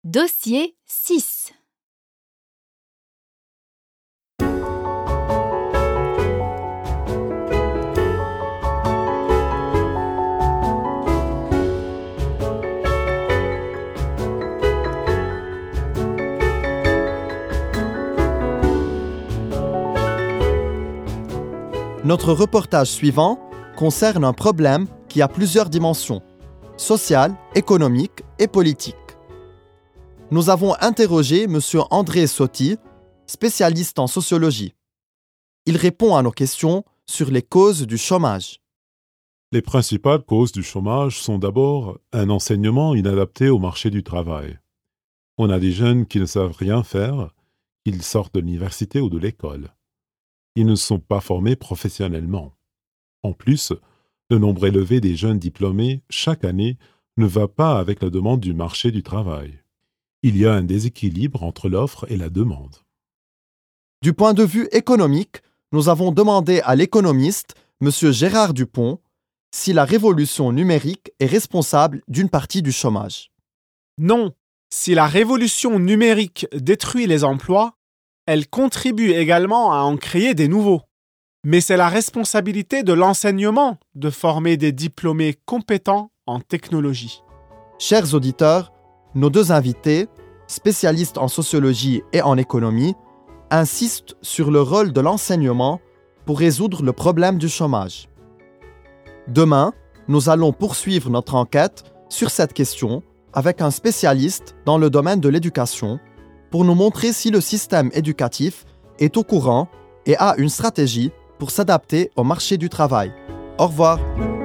Dossier 6. Notre reportage suivant concerne un problème qui a plusieurs dimensions, sociale, économique et politique. Nous avons interrogé M. André Sotti, spécialiste en sociologie. Il répond à nos questions sur les causes du chômage. Les principales causes du chômage sont d'abord un enseignement inadapté au marché du travail. On a des jeunes qui ne savent rien faire, qu'ils sortent de l'université ou de l'école. Ils ne sont pas formés professionnellement. En plus, le nombre élevé des jeunes diplômés chaque année ne va pas avec la demande du marché du travail. Il y a un déséquilibre entre l'offre et la demande. Du point de vue économique, nous avons demandé à l'économiste, M. Gérard Dupont, si la révolution numérique est responsable d'une partie du chômage. Non, si la révolution numérique détruit les emplois, elle contribue également à en créer des nouveaux. Mais c'est la responsabilité de l'enseignement de former des diplômés compétents en technologie. Chers auditeurs, nos deux invités, spécialistes en sociologie et en économie, insistent sur le rôle de l'enseignement pour résoudre le problème du chômage. Demain, nous allons poursuivre notre enquête sur cette question avec un spécialiste dans le domaine de l'éducation pour nous montrer si le système éducatif est au courant et a une stratégie pour s'adapter au marché du travail. Au revoir.